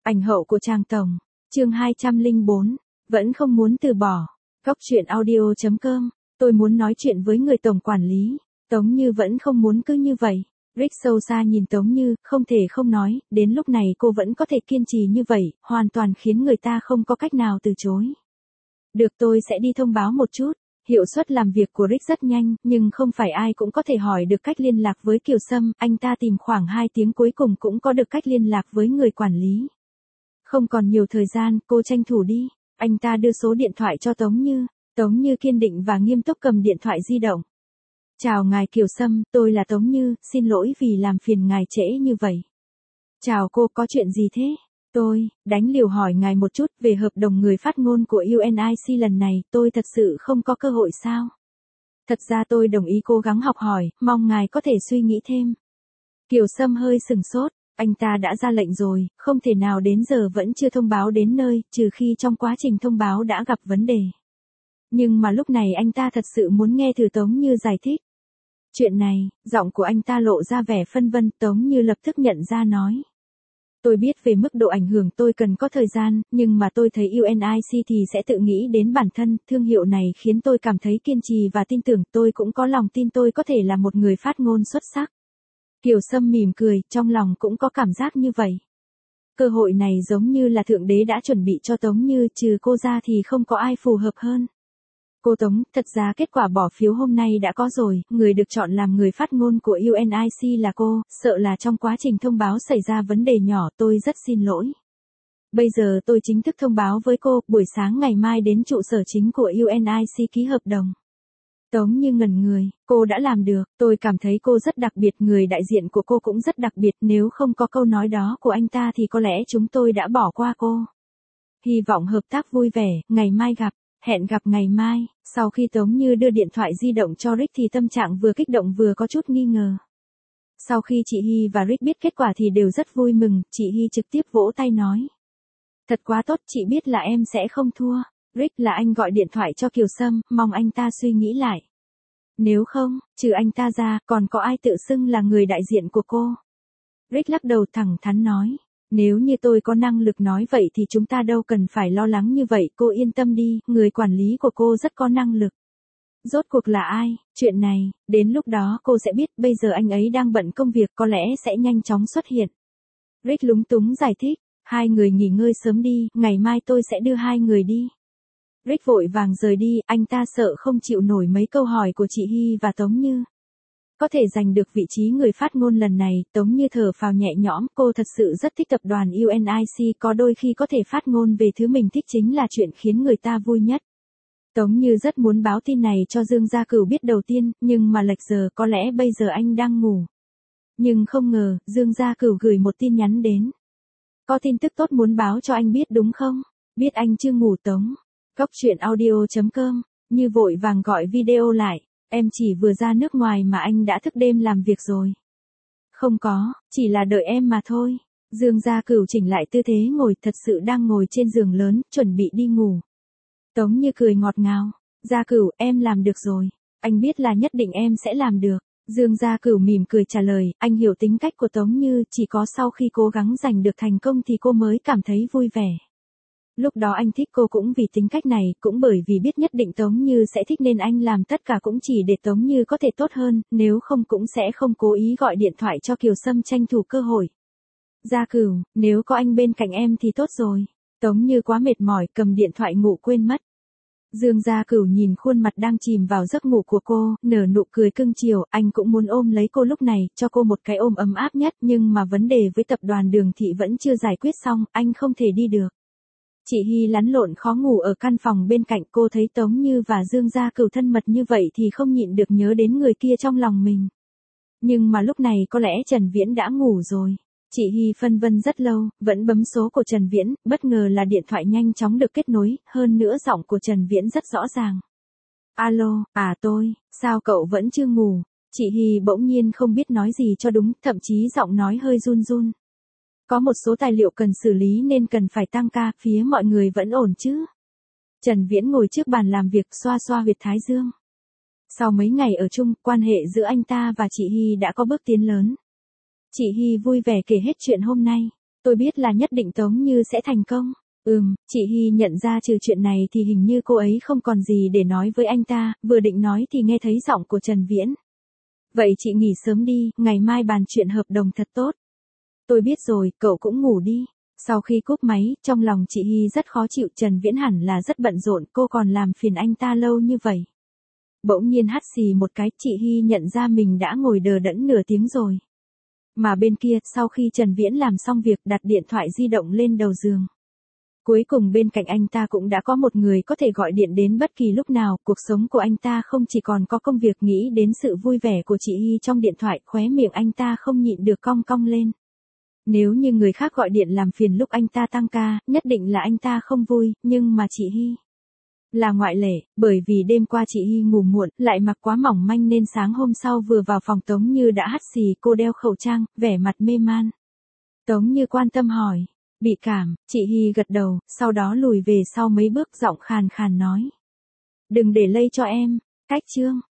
Ảnh hậu của Trang Tổng. Chương 204. Vẫn không muốn từ bỏ. Góc truyện audio.com. Tôi muốn nói chuyện với người tổng quản lý. Tống Như vẫn không muốn cứ như vậy. Rick sâu xa nhìn Tống Như, không thể không nói, đến lúc này cô vẫn có thể kiên trì như vậy, hoàn toàn khiến người ta không có cách nào từ chối. Được, tôi sẽ đi thông báo một chút. Hiệu suất làm việc của Rick rất nhanh, nhưng không phải ai cũng có thể hỏi được cách liên lạc với Kiều Sâm, anh ta tìm khoảng 2 tiếng cuối cùng cũng có được cách liên lạc với người quản lý. Không còn nhiều thời gian, cô tranh thủ đi. Anh ta đưa số điện thoại cho Tống Như. Tống Như kiên định và nghiêm túc cầm điện thoại di động. Chào ngài Kiều Sâm, tôi là Tống Như, xin lỗi vì làm phiền ngài trễ như vậy. Chào cô, có chuyện gì thế? Tôi đánh liều hỏi ngài một chút về hợp đồng người phát ngôn của UNIC lần này, tôi thật sự không có cơ hội sao? Thật ra tôi đồng ý cố gắng học hỏi, mong ngài có thể suy nghĩ thêm. Kiều Sâm hơi sừng sốt, anh ta đã ra lệnh rồi, không thể nào đến giờ vẫn chưa thông báo đến nơi, trừ khi trong quá trình thông báo đã gặp vấn đề. Nhưng mà lúc này anh ta thật sự muốn nghe từ Tống Như giải thích. Chuyện này, giọng của anh ta lộ ra vẻ phân vân, Tống Như lập tức nhận ra nói. Tôi biết về mức độ ảnh hưởng tôi cần có thời gian, nhưng mà tôi thấy UNIC thì sẽ tự nghĩ đến bản thân, thương hiệu này khiến tôi cảm thấy kiên trì và tin tưởng, tôi cũng có lòng tin tôi có thể là một người phát ngôn xuất sắc. Kiều Sâm mỉm cười, trong lòng cũng có cảm giác như vậy. Cơ hội này giống như là Thượng Đế đã chuẩn bị cho Tống Như, trừ cô ra thì không có ai phù hợp hơn. Cô Tống, thật ra kết quả bỏ phiếu hôm nay đã có rồi, người được chọn làm người phát ngôn của UNIC là cô, sợ là trong quá trình thông báo xảy ra vấn đề nhỏ, tôi rất xin lỗi. Bây giờ tôi chính thức thông báo với cô, buổi sáng ngày mai đến trụ sở chính của UNIC ký hợp đồng. Tống Như ngẩn người, cô đã làm được, tôi cảm thấy cô rất đặc biệt, người đại diện của cô cũng rất đặc biệt, nếu không có câu nói đó của anh ta thì có lẽ chúng tôi đã bỏ qua cô. Hy vọng hợp tác vui vẻ, ngày mai gặp. Hẹn gặp ngày mai. Sau khi Tống Như đưa điện thoại di động cho Rick thì tâm trạng vừa kích động vừa có chút nghi ngờ. Sau khi chị Hy và Rick biết kết quả thì đều rất vui mừng, chị Hy trực tiếp vỗ tay nói. Thật quá tốt, chị biết là em sẽ không thua. Rick là anh gọi điện thoại cho Kiều Sâm, mong anh ta suy nghĩ lại. Nếu không, trừ anh ta ra, còn có ai tự xưng là người đại diện của cô? Rick lắc đầu thẳng thắn nói. Nếu như tôi có năng lực nói vậy thì chúng ta đâu cần phải lo lắng như vậy, cô yên tâm đi, người quản lý của cô rất có năng lực. Rốt cuộc là ai? Chuyện này, đến lúc đó cô sẽ biết, bây giờ anh ấy đang bận công việc có lẽ sẽ nhanh chóng xuất hiện. Rick lúng túng giải thích, hai người nghỉ ngơi sớm đi, ngày mai tôi sẽ đưa hai người đi. Rick vội vàng rời đi, anh ta sợ không chịu nổi mấy câu hỏi của chị Hy và Tống Như. Có thể giành được vị trí người phát ngôn lần này, Tống Như thở phào nhẹ nhõm, cô thật sự rất thích tập đoàn UNIC, có đôi khi có thể phát ngôn về thứ mình thích chính là chuyện khiến người ta vui nhất. Tống Như rất muốn báo tin này cho Dương Gia Cửu biết đầu tiên, nhưng mà lệch giờ, có lẽ bây giờ anh đang ngủ. Nhưng không ngờ, Dương Gia Cửu gửi một tin nhắn đến. Có tin tức tốt muốn báo cho anh biết đúng không? Biết anh chưa ngủ Tống. Góc truyện audio.com, Như vội vàng gọi video lại. Em chỉ vừa ra nước ngoài mà anh đã thức đêm làm việc rồi. Không có, chỉ là đợi em mà thôi. Dương Gia Cửu chỉnh lại tư thế ngồi, thật sự đang ngồi trên giường lớn, chuẩn bị đi ngủ. Tống Như cười ngọt ngào. Gia Cửu, em làm được rồi. Anh biết là nhất định em sẽ làm được. Dương Gia Cửu mỉm cười trả lời, anh hiểu tính cách của Tống Như, chỉ có sau khi cố gắng giành được thành công thì cô mới cảm thấy vui vẻ. Lúc đó anh thích cô cũng vì tính cách này, cũng bởi vì biết nhất định Tống Như sẽ thích nên anh làm tất cả cũng chỉ để Tống Như có thể tốt hơn, nếu không cũng sẽ không cố ý gọi điện thoại cho Kiều Sâm tranh thủ cơ hội. Gia Cửu, nếu có anh bên cạnh em thì tốt rồi. Tống Như quá mệt mỏi, cầm điện thoại ngủ quên mất. Dương Gia Cửu nhìn khuôn mặt đang chìm vào giấc ngủ của cô, nở nụ cười cưng chiều, anh cũng muốn ôm lấy cô lúc này, cho cô một cái ôm ấm áp nhất, nhưng mà vấn đề với tập đoàn Đường Thị vẫn chưa giải quyết xong, anh không thể đi được. Chị Hy lắn lộn khó ngủ ở căn phòng bên cạnh, cô thấy Tống Như và Dương Gia Cửu thân mật như vậy thì không nhịn được nhớ đến người kia trong lòng mình. Nhưng mà lúc này có lẽ Trần Viễn đã ngủ rồi. Chị Hy phân vân rất lâu, vẫn bấm số của Trần Viễn, bất ngờ là điện thoại nhanh chóng được kết nối, hơn nữa giọng của Trần Viễn rất rõ ràng. Alo, tôi, sao cậu vẫn chưa ngủ? Chị Hy bỗng nhiên không biết nói gì cho đúng, thậm chí giọng nói hơi run run. Có một số tài liệu cần xử lý nên cần phải tăng ca, phía mọi người vẫn ổn chứ? Trần Viễn ngồi trước bàn làm việc xoa xoa huyệt thái dương. Sau mấy ngày ở chung, quan hệ giữa anh ta và chị Hy đã có bước tiến lớn. Chị Hy vui vẻ kể hết chuyện hôm nay. Tôi biết là nhất định Tống Như sẽ thành công. Chị Hy nhận ra trừ chuyện này thì hình như cô ấy không còn gì để nói với anh ta, vừa định nói thì nghe thấy giọng của Trần Viễn. Vậy chị nghỉ sớm đi, ngày mai bàn chuyện hợp đồng thật tốt. Tôi biết rồi, cậu cũng ngủ đi. Sau khi cúp máy, trong lòng chị Hy rất khó chịu, Trần Viễn hẳn là rất bận rộn, cô còn làm phiền anh ta lâu như vậy. Bỗng nhiên hắt xì một cái, chị Hy nhận ra mình đã ngồi đờ đẫn nửa tiếng rồi. Mà bên kia, sau khi Trần Viễn làm xong việc đặt điện thoại di động lên đầu giường. Cuối cùng bên cạnh anh ta cũng đã có một người có thể gọi điện đến bất kỳ lúc nào, cuộc sống của anh ta không chỉ còn có công việc, nghĩ đến sự vui vẻ của chị Hy trong điện thoại, khóe miệng anh ta không nhịn được cong cong lên. Nếu như người khác gọi điện làm phiền lúc anh ta tăng ca, nhất định là anh ta không vui, nhưng mà chị Hy là ngoại lệ, bởi vì đêm qua chị Hy ngủ muộn, lại mặc quá mỏng manh nên sáng hôm sau vừa vào phòng Tống Như đã hắt xì, cô đeo khẩu trang, vẻ mặt mê man. Tống Như quan tâm hỏi, bị cảm, chị Hy gật đầu, sau đó lùi về sau mấy bước, giọng khàn khàn nói. Đừng để lây cho em, cách chương.